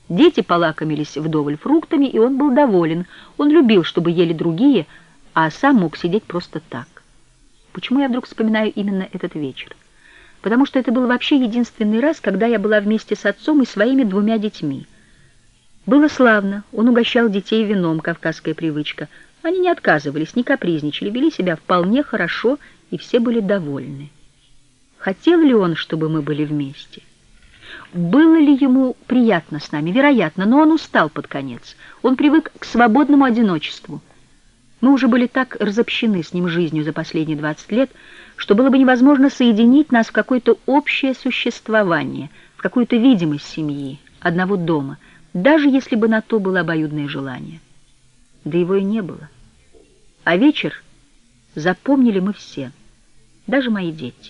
Дети полакомились вдоволь фруктами, и он был доволен. Он любил, чтобы ели другие, а сам мог сидеть просто так. Почему я вдруг вспоминаю именно этот вечер? Потому что это был вообще единственный раз, когда я была вместе с отцом и своими 2 детьми. Было славно, он угощал детей вином, кавказская привычка. Они не отказывались, не капризничали, вели себя вполне хорошо, и все были довольны. Хотел ли он, чтобы мы были вместе? Было ли ему приятно с нами? Вероятно, но он устал под конец. Он привык к свободному одиночеству. Мы уже были так разобщены с ним жизнью за последние 20 лет, что было бы невозможно соединить нас в какое-то общее существование, в какую-то видимость семьи, одного дома, даже если бы на то было обоюдное желание. Да его и не было. А вечер запомнили мы все, даже мои дети.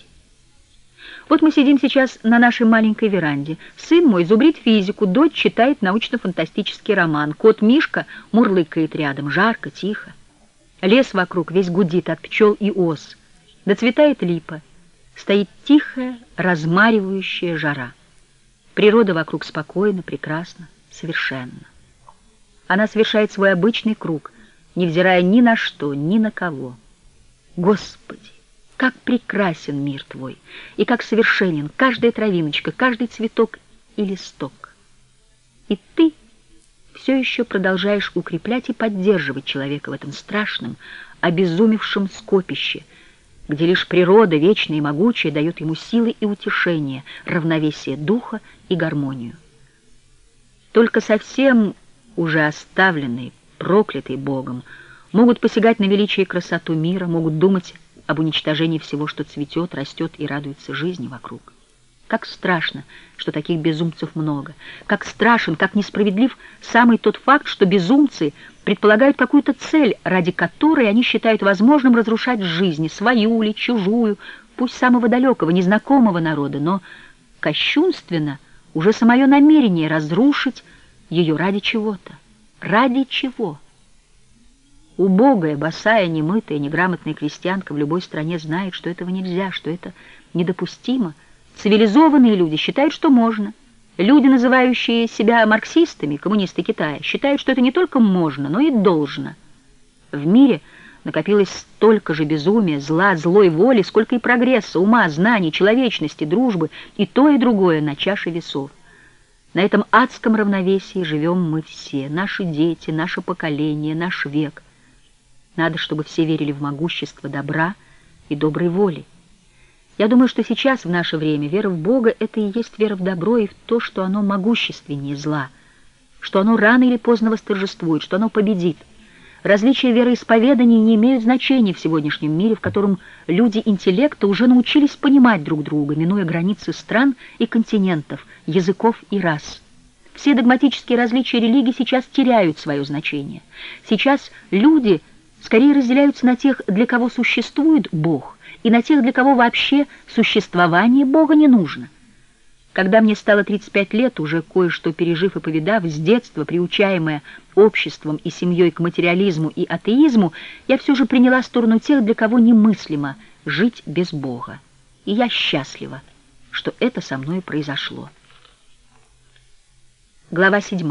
Вот мы сидим сейчас на нашей маленькой веранде. Сын мой зубрит физику, дочь читает научно-фантастический роман. Кот Мишка мурлыкает рядом, жарко, тихо. Лес вокруг весь гудит от пчел и ос. Доцветает липа. Стоит тихая, размаривающая жара. Природа вокруг спокойна, прекрасна, совершенна. Она совершает свой обычный круг, невзирая ни на что, ни на кого. Господи! Как прекрасен мир твой, и как совершенен каждая травиночка, каждый цветок и листок. И ты все еще продолжаешь укреплять и поддерживать человека в этом страшном, обезумевшем скопище, где лишь природа, вечная и могучая, дает ему силы и утешение, равновесие духа и гармонию. Только совсем уже оставленные, проклятые Богом, могут посягать на величие и красоту мира, могут думать об уничтожении всего, что цветет, растет и радуется жизни вокруг. Как страшно, что таких безумцев много. Как страшен, как несправедлив самый тот факт, что безумцы предполагают какую-то цель, ради которой они считают возможным разрушать жизнь, свою или чужую, пусть самого далекого, незнакомого народа, но кощунственно уже самое намерение разрушить ее ради чего-то. Ради чего? Убогая, босая, немытая, неграмотная крестьянка в любой стране знает, что этого нельзя, что это недопустимо. Цивилизованные люди считают, что можно. Люди, называющие себя марксистами, коммунисты Китая, считают, что это не только можно, но и должно. В мире накопилось столько же безумия, зла, злой воли, сколько и прогресса, ума, знаний, человечности, дружбы, и то, и другое на чаше весов. На этом адском равновесии живем мы все, наши дети, наше поколение, наш век. Надо, чтобы все верили в могущество добра и доброй воли. Я думаю, что сейчас, в наше время, вера в Бога — это и есть вера в добро и в то, что оно могущественнее зла, что оно рано или поздно восторжествует, что оно победит. Различия вероисповеданий не имеют значения в сегодняшнем мире, в котором люди интеллекта уже научились понимать друг друга, минуя границы стран и континентов, языков и рас. Все догматические различия религий сейчас теряют свое значение. Сейчас люди скорее разделяются на тех, для кого существует Бог, и на тех, для кого вообще существование Бога не нужно. Когда мне стало 35 лет, уже кое-что пережив и повидав, с детства приучаемая обществом и семьей к материализму и атеизму, я все же приняла сторону тех, для кого немыслимо жить без Бога. И я счастлива, что это со мной произошло. Глава 7.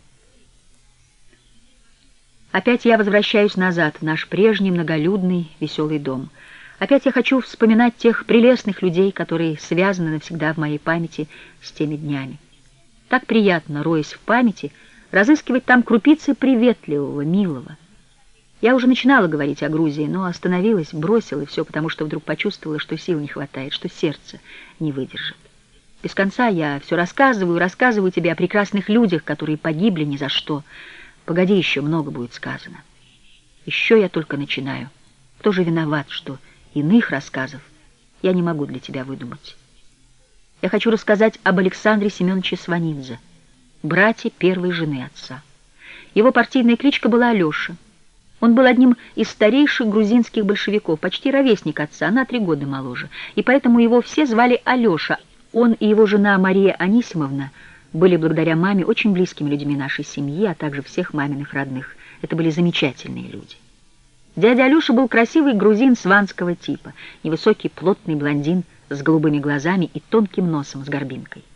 Опять я возвращаюсь назад в наш прежний многолюдный веселый дом. Опять я хочу вспоминать тех прелестных людей, которые связаны навсегда в моей памяти с теми днями. Так приятно, роясь в памяти, разыскивать там крупицы приветливого, милого. Я уже начинала говорить о Грузии, но остановилась, бросила все, потому что вдруг почувствовала, что сил не хватает, что сердце не выдержит. Без конца я все рассказываю тебе о прекрасных людях, которые погибли ни за что. Погоди, еще много будет сказано. Еще я только начинаю. Кто же виноват, что иных рассказов я не могу для тебя выдумать? Я хочу рассказать об Александре Семеновиче Сванидзе, брате первой жены отца. Его партийная кличка была Алеша. Он был одним из старейших грузинских большевиков, почти ровесник отца, на 3 года моложе, и поэтому его все звали Алеша. Он и его жена Мария Анисимовна были благодаря маме очень близкими людьми нашей семьи, а также всех маминых родных. Это были замечательные люди. Дядя Алеша был красивый грузин сванского типа, невысокий, плотный блондин с голубыми глазами и тонким носом с горбинкой.